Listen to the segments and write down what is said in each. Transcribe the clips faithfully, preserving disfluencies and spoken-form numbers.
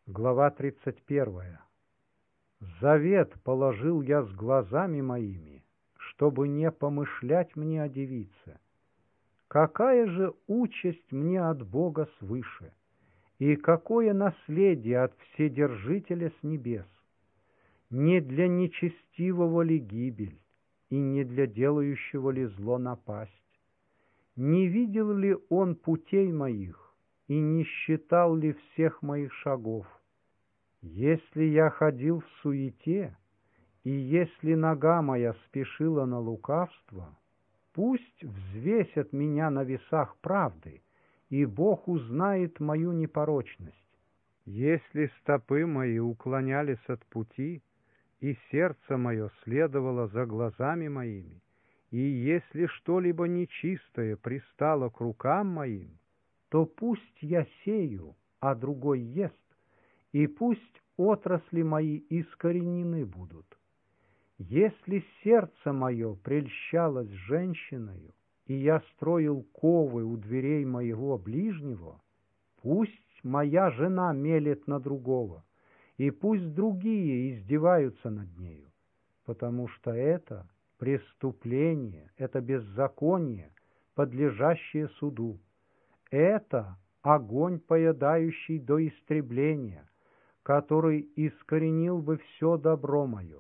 Глава тридцать первая. Завет положил я с глазами моими, чтобы не помышлять мне о девице. Какая же участь мне от Бога свыше, и какое наследие от Вседержителя с небес? Не для нечестивого ли гибель, и не для делающего ли зло напасть? Не видел ли он путей моих, и не считал ли всех моих шагов? Если я ходил в суете, и если нога моя спешила на лукавство, пусть взвесят меня на весах правды, и Бог узнает мою непорочность. Если стопы мои уклонялись от пути, и сердце мое следовало за глазами моими, и если что-либо нечистое пристало к рукам моим, то пусть я сею, а другой ест, и пусть отрасли мои искоренены будут. Если сердце мое прельщалось женщиною, и я строил ковы у дверей моего ближнего, пусть моя жена мелет на другого, и пусть другие издеваются над нею, потому что это преступление, это беззаконие, подлежащее суду. Это огонь, поедающий до истребления, который искоренил бы все добро мое.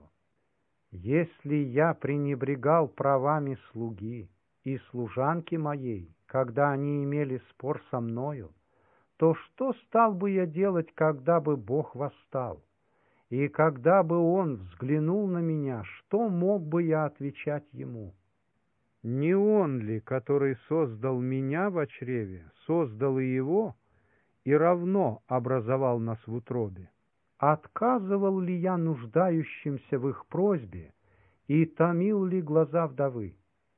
Если я пренебрегал правами слуги и служанки моей, когда они имели спор со мною, то что стал бы я делать, когда бы Бог восстал? И когда бы Он взглянул на меня, что мог бы я отвечать Ему? Не Он ли, который создал меня во чреве, создал и его, и равно образовал нас в утробе? Отказывал ли я нуждающимся в их просьбе и томил ли глаза вдовы?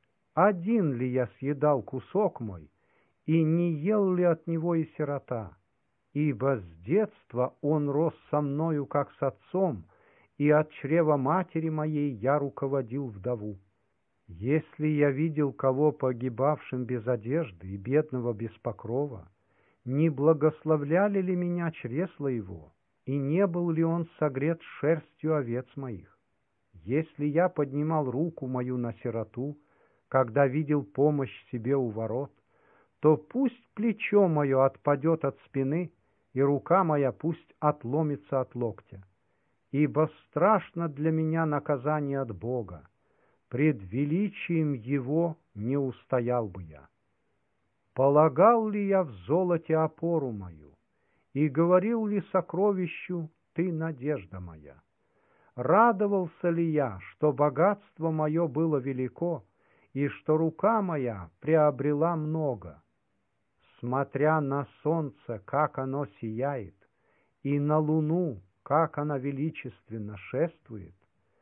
Один ли я съедал кусок мой, и не ел ли от него и сирота? Ибо с детства он рос со мною, как с отцом, и от чрева матери моей я руководил вдову. Если я видел кого погибавшим без одежды и бедного без покрова, не благословляли ли меня чресла его, и не был ли он согрет шерстью овец моих? Если я поднимал руку мою на сироту, когда видел помощь себе у ворот, то пусть плечо мое отпадет от спины, и рука моя пусть отломится от локтя. Ибо страшно для меня наказание от Бога, пред величием Его не устоял бы я. Полагал ли я в золоте опору мою, и говорил ли сокровищу: «Ты надежда моя»? Радовался ли я, что богатство мое было велико, и что рука моя приобрела много? Смотря на солнце, как оно сияет, и на луну, как она величественно шествует,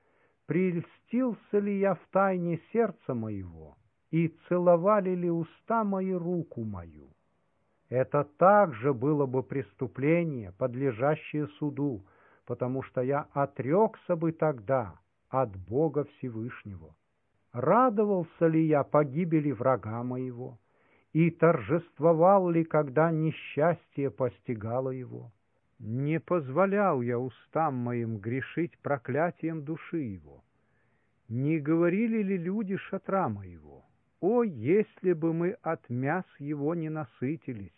прельстился ли я в тайне сердца моего, и целовали ли уста мои руку мою? Это также было бы преступление, подлежащее суду, потому что я отрекся бы тогда от Бога Всевышнего. Радовался ли я погибели врага моего, и торжествовал ли, когда несчастье постигало его? Не позволял я устам моим грешить проклятием души его. Не говорили ли люди шатра моего: «О, если бы мы от мяс его не насытились!»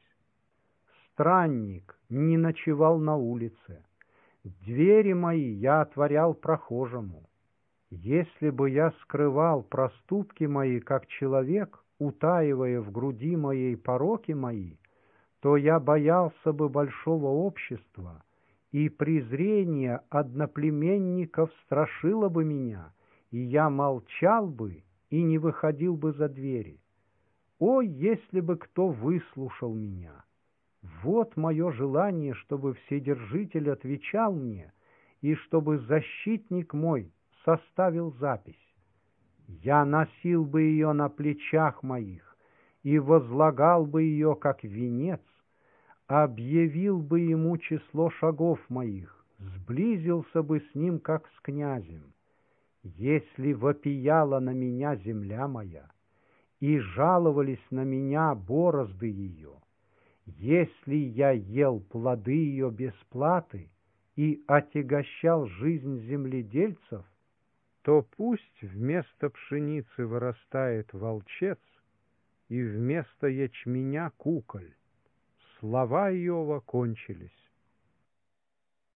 Странник не ночевал на улице. Двери мои я отворял прохожему. Если бы я скрывал проступки мои, как человек, утаивая в груди моей пороки мои, то я боялся бы большого общества, и презрение одноплеменников страшило бы меня, и я молчал бы и не выходил бы за двери. О, если бы кто выслушал меня! Вот мое желание, чтобы Вседержитель отвечал мне, и чтобы защитник мой составил запись. Я носил бы ее на плечах моих и возлагал бы ее, как венец, объявил бы ему число шагов моих, сблизился бы с ним, как с князем. Если вопияла на меня земля моя, и жаловались на меня борозды ее, Если я ел плоды ее без платы и отягощал жизнь земледельцев, то пусть вместо пшеницы вырастает волчец и вместо ячменя куколь. Слова Иова кончились.